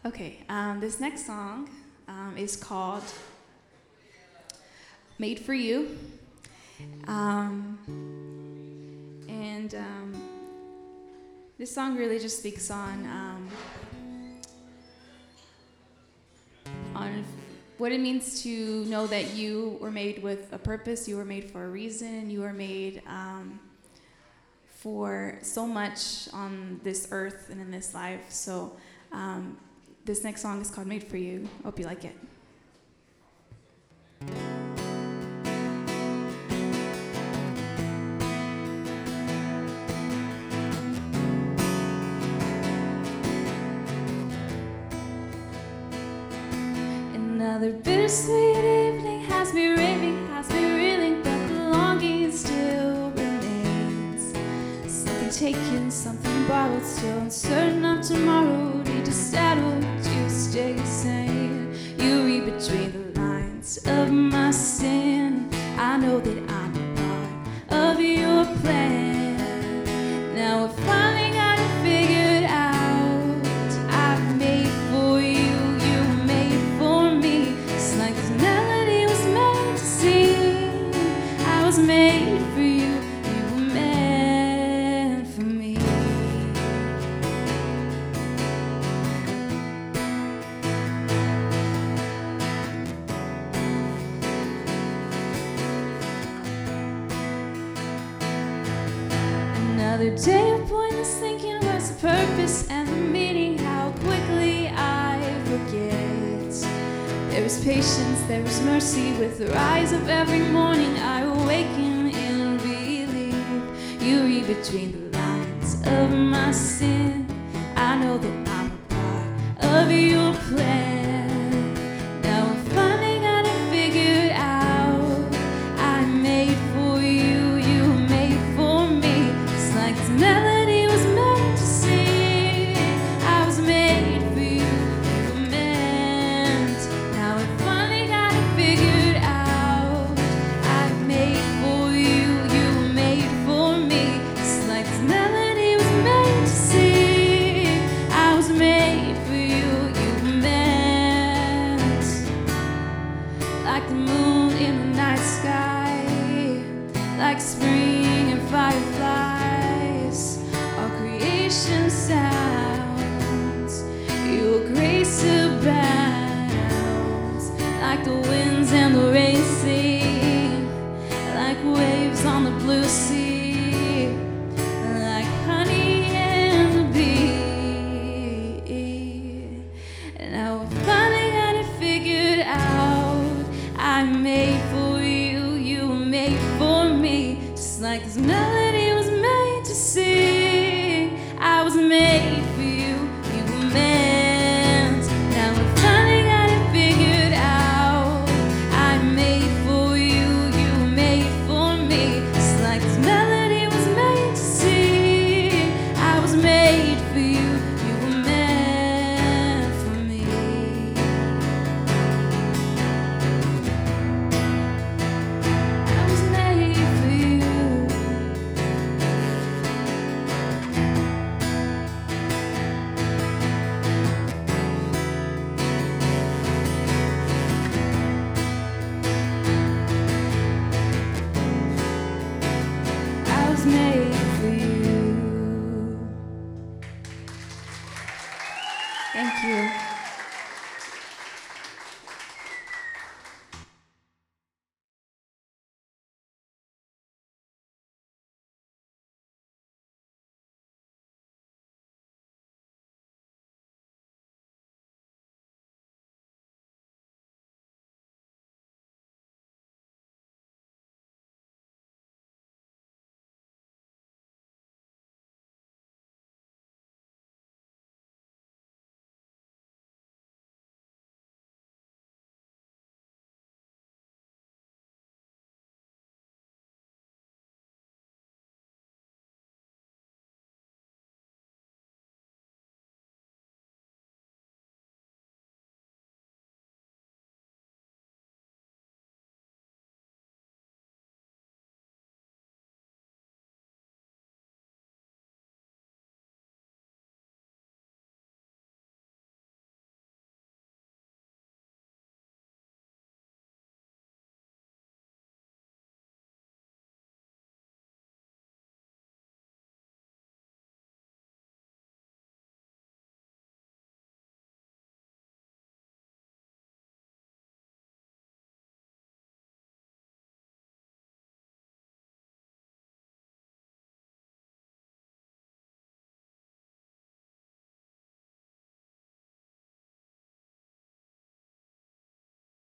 Okay, this next song is called Made for You. And this song really just speaks on what it means to know that you were made with a purpose, you were made for a reason, you were made for so much on this earth and in this life. So this next song is called Made for You. Hope you like it. Another bittersweet evening has me raving, has me reeling, but the longing still remains. Something taken, something borrowed, still uncertain of tomorrow. Need to settle to stay sane. You read between the lines of my sin. I know that I'm a part of your plan. Now we're finally got it figured out. I've made for you, you made for me. It's like this melody was meant to sing. I was made for you, you were meant for me. Another day of pointless thinking, what's the purpose and the meaning? How quickly I forget. There is patience, there is mercy. With the rise of every morning, I awaken in relief. You read between the lines of my sin. I know that I'm a part of your plan. Now I'm finally got it figured out. I made for you, you made for me. It's like this melody was meant to sing. I was made for you, you were meant. Now I finally got it figured out. I made for you, you were made for me. It's like this melody was meant to sing. I was made for you, you were meant. Like the moon in the night sky, like spring and fireflies, all creation sounds. Your grace abounds, like the winds and the rain sing, like waves on the blue sea, like honey and the bee. And now we finally got it figured out. I made for you, you were made for me. Just like this melody was made to sing. I was made for you, you were meant. Now we finally got it figured out. I made for you, you were made for me. Just like this melody was made to sing. I was made for you, you were meant for me. I was made for you. I was made for you. Thank you.